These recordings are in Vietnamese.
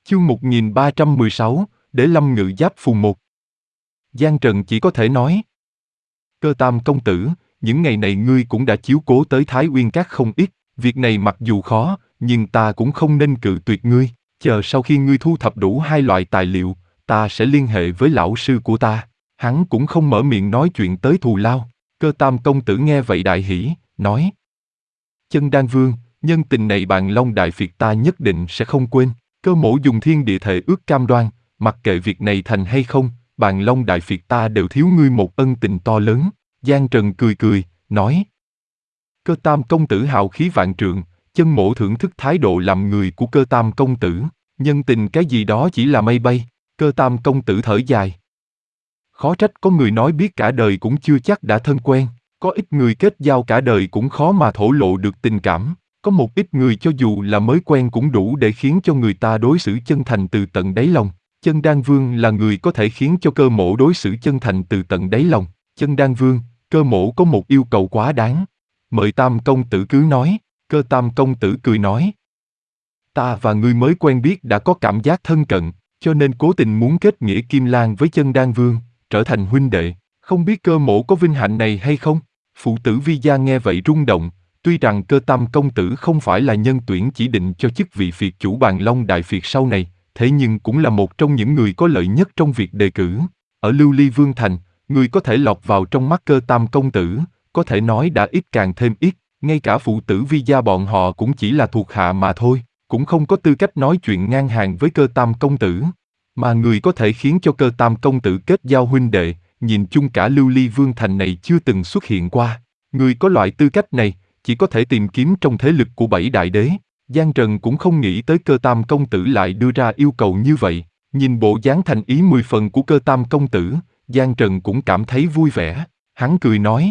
Chương 1316, Đế Lâm Ngự Giáp Phùng 1. Giang Trần chỉ có thể nói. Cơ Tam công tử, những ngày này ngươi cũng đã chiếu cố tới Thái Uyên Các không ít, việc này mặc dù khó, nhưng ta cũng không nên cự tuyệt ngươi, chờ sau khi ngươi thu thập đủ 2 loại tài liệu, ta sẽ liên hệ với lão sư của ta. Hắn cũng không mở miệng nói chuyện tới thù lao. Cơ Tam công tử nghe vậy đại hỉ, nói. Chân Đan Vương, nhân tình này Bàn Long Đại Việt ta nhất định sẽ không quên. Cơ mỗ dùng thiên địa thệ ước cam đoan, mặc kệ việc này thành hay không, Bàn Long Đại Việt ta đều thiếu ngươi một ân tình to lớn. Giang Trần cười cười, nói. Cơ Tam công tử hào khí vạn trượng, chân mỗ thưởng thức thái độ làm người của Cơ Tam công tử, nhân tình cái gì đó chỉ là mây bay. Cơ Tam công tử thở dài. Khó trách có người nói biết cả đời cũng chưa chắc đã thân quen, có ít người kết giao cả đời cũng khó mà thổ lộ được tình cảm, có một ít người cho dù là mới quen cũng đủ để khiến cho người ta đối xử chân thành từ tận đáy lòng. Chân Đan Vương là người có thể khiến cho cơ mỗ đối xử chân thành từ tận đáy lòng. Chân Đan Vương, cơ mỗ có một yêu cầu quá đáng. Mời Tam công tử cứ nói. Cơ Tam công tử cười nói. Ta và ngươi mới quen biết đã có cảm giác thân cận, cho nên cố tình muốn kết nghĩa Kim Lan với Chân Đan Vương, trở thành huynh đệ. Không biết cơ mỗ có vinh hạnh này hay không? Phụ tử Vi Gia nghe vậy rung động. Tuy rằng Cơ Tam công tử không phải là nhân tuyển chỉ định cho chức vị Việt chủ Bàn Long Đại Việt sau này, thế nhưng cũng là một trong những người có lợi nhất trong việc đề cử. Ở Lưu Ly Vương Thành, người có thể lọt vào trong mắt Cơ Tam công tử, có thể nói đã ít càng thêm ít, ngay cả phụ tử Vi Gia bọn họ cũng chỉ là thuộc hạ mà thôi, cũng không có tư cách nói chuyện ngang hàng với Cơ Tam công tử. Mà người có thể khiến cho Cơ Tam công tử kết giao huynh đệ, nhìn chung cả Lưu Ly Vương Thành này chưa từng xuất hiện qua. Người có loại tư cách này, chỉ có thể tìm kiếm trong thế lực của 7 đại đế. Giang Trần cũng không nghĩ tới Cơ Tam công tử lại đưa ra yêu cầu như vậy. Nhìn bộ dáng thành ý 10 phần của Cơ Tam công tử, Giang Trần cũng cảm thấy vui vẻ. Hắn cười nói.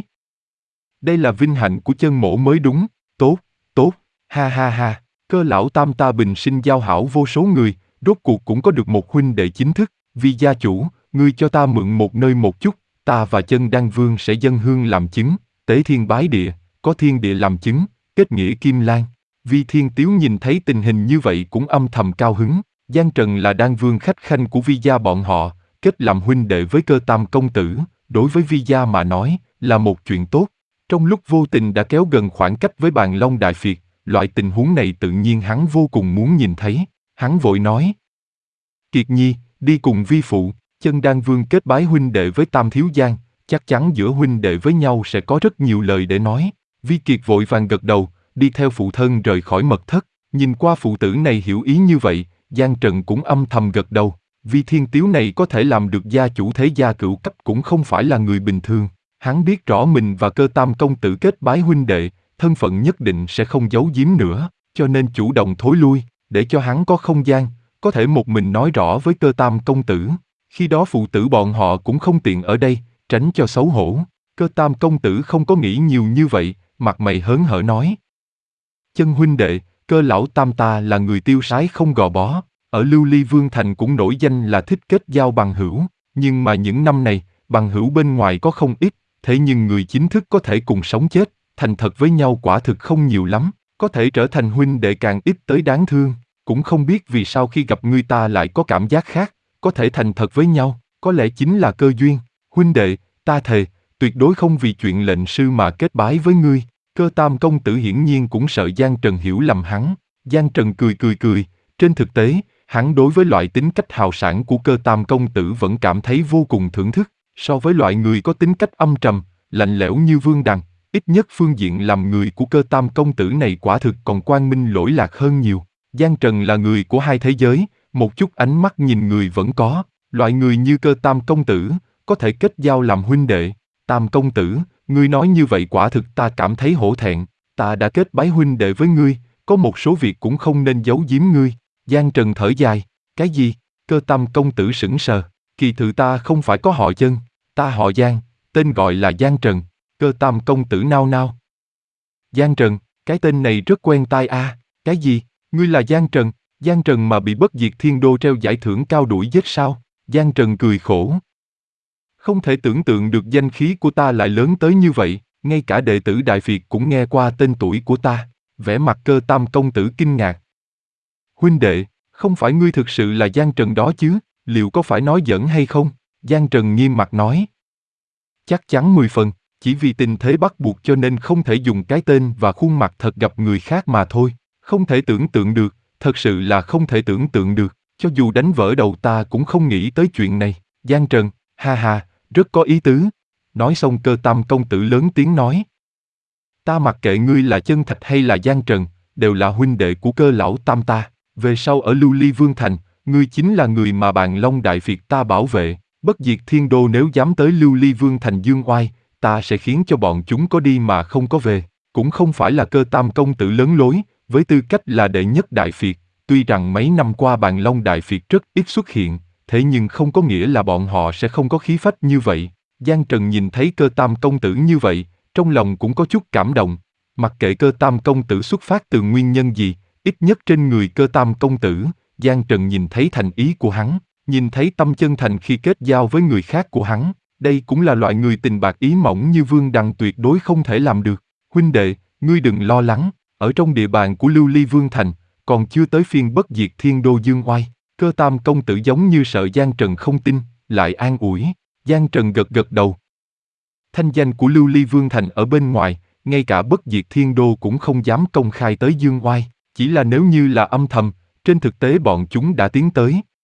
Đây là vinh hạnh của chân mỗ mới đúng. Tốt, tốt, ha ha ha. Cơ lão Tam ta bình sinh giao hảo vô số người, rốt cuộc cũng có được một huynh đệ chính thức. Vì gia chủ, ngươi cho ta mượn một nơi một chút, ta và Chân Đan Vương sẽ dâng hương làm chứng, tế thiên bái địa, có thiên địa làm chứng, kết nghĩa Kim Lan. Vi Thiên Tiếu nhìn thấy tình hình như vậy cũng âm thầm cao hứng. Giang Trần là Đan Vương khách khanh của Vi Gia bọn họ, kết làm huynh đệ với Cơ Tam công tử, đối với Vi Gia mà nói, là một chuyện tốt. Trong lúc vô tình đã kéo gần khoảng cách với Bàn Long Đại Việt, loại tình huống này tự nhiên hắn vô cùng muốn nhìn thấy. Hắn vội nói. Kiệt Nhi, đi cùng vi phụ. Chân Đan Vương kết bái huynh đệ với Tam Thiếu Giang, chắc chắn giữa huynh đệ với nhau sẽ có rất nhiều lời để nói. Vi Kiệt vội vàng gật đầu, đi theo phụ thân rời khỏi mật thất. Nhìn qua phụ tử này hiểu ý như vậy, Giang Trần cũng âm thầm gật đầu. Vi Thiên Tiếu này có thể làm được gia chủ thế gia cửu cấp cũng không phải là người bình thường. Hắn biết rõ mình và Cơ Tam công tử kết bái huynh đệ, thân phận nhất định sẽ không giấu giếm nữa, cho nên chủ động thối lui, để cho hắn có không gian, có thể một mình nói rõ với Cơ Tam công tử. Khi đó phụ tử bọn họ cũng không tiện ở đây, tránh cho xấu hổ. Cơ Tam công tử không có nghĩ nhiều như vậy, mặt mày hớn hở nói. Chân huynh đệ, Cơ lão Tam ta là người tiêu sái không gò bó, ở Lưu Ly Vương Thành cũng nổi danh là thích kết giao bằng hữu, nhưng mà những năm này, bằng hữu bên ngoài có không ít, thế nhưng người chính thức có thể cùng sống chết, thành thật với nhau quả thực không nhiều lắm, có thể trở thành huynh đệ càng ít tới đáng thương, cũng không biết vì sao khi gặp ngươi ta lại có cảm giác khác, có thể thành thật với nhau, có lẽ chính là cơ duyên. Huynh đệ, ta thề, tuyệt đối không vì chuyện lệnh sư mà kết bái với ngươi. Cơ Tam công tử hiển nhiên cũng sợ Giang Trần hiểu lầm hắn. Giang Trần cười, trên thực tế, hắn đối với loại tính cách hào sảng của Cơ Tam công tử vẫn cảm thấy vô cùng thưởng thức, so với loại người có tính cách âm trầm, lạnh lẽo như Vương Đằng, ít nhất phương diện làm người của Cơ Tam công tử này quả thực còn quang minh lỗi lạc hơn nhiều. Giang Trần là người của hai thế giới, một chút ánh mắt nhìn người vẫn có, loại người như Cơ Tam công tử, có thể kết giao làm huynh đệ. Tam công tử, ngươi nói như vậy quả thực ta cảm thấy hổ thẹn, ta đã kết bái huynh đệ với ngươi, có một số việc cũng không nên giấu giếm ngươi. Giang Trần thở dài, cái gì? Cơ Tam công tử sững sờ, kỳ thực ta không phải có họ Chân, ta họ Giang, tên gọi là Giang Trần. Cơ Tam công tử nao nao. Giang Trần, cái tên này rất quen tai a. Cái gì? Ngươi là Giang Trần? Giang Trần mà bị Bất Diệt Thiên Đô treo giải thưởng cao đuổi giết sao? Giang Trần cười khổ. Không thể tưởng tượng được danh khí của ta lại lớn tới như vậy, ngay cả đệ tử Đại Việt cũng nghe qua tên tuổi của ta. Vẻ mặt Cơ Tam công tử kinh ngạc. Huynh đệ, Không phải ngươi thực sự là Giang Trần đó chứ, liệu có phải nói giỡn hay không? Giang Trần nghiêm mặt nói. Chắc chắn 10 phần, chỉ vì tình thế bắt buộc cho nên không thể dùng cái tên và khuôn mặt thật gặp người khác mà thôi. Không thể tưởng tượng được, thật sự là không thể tưởng tượng được, cho dù đánh vỡ đầu ta cũng không nghĩ tới chuyện này. Giang Trần, ha ha, rất có ý tứ. Nói xong Cơ Tam công tử lớn tiếng nói. Ta mặc kệ ngươi là Chân Thạch hay là Giang Trần, đều là huynh đệ của Cơ lão tam ta. Về sau ở Lưu Ly Vương Thành, ngươi chính là người mà Bàn Long Đại Việt ta bảo vệ. Bất Diệt Thiên Đô nếu dám tới Lưu Ly Vương Thành dương oai, ta sẽ khiến cho bọn chúng có đi mà không có về. Cũng không phải là Cơ Tam công tử lớn lối, với tư cách là đệ nhất Đại Việt, tuy rằng mấy năm qua Bàn Long Đại Việt rất ít xuất hiện, thế nhưng không có nghĩa là bọn họ sẽ không có khí phách như vậy. Giang Trần nhìn thấy Cơ Tam công tử như vậy, trong lòng cũng có chút cảm động. Mặc kệ Cơ Tam công tử xuất phát từ nguyên nhân gì, ít nhất trên người Cơ Tam công tử, Giang Trần nhìn thấy thành ý của hắn, nhìn thấy tâm chân thành khi kết giao với người khác của hắn. Đây cũng là loại người tình bạc ý mỏng như Vương Đằng tuyệt đối không thể làm được. Huynh đệ, ngươi đừng lo lắng, ở trong địa bàn của Lưu Ly Vương Thành, còn chưa tới phiên Bất Diệt Thiên Đô dương oai. Cơ Tam công tử giống như sợ Giang Trần không tin, lại an ủi. Giang Trần gật gật đầu. Thanh danh của Lưu Ly Vương Thành ở bên ngoài, ngay cả Bất Diệt Thiên Đô cũng không dám công khai tới dương oai, chỉ là nếu như là âm thầm, trên thực tế bọn chúng đã tiến tới.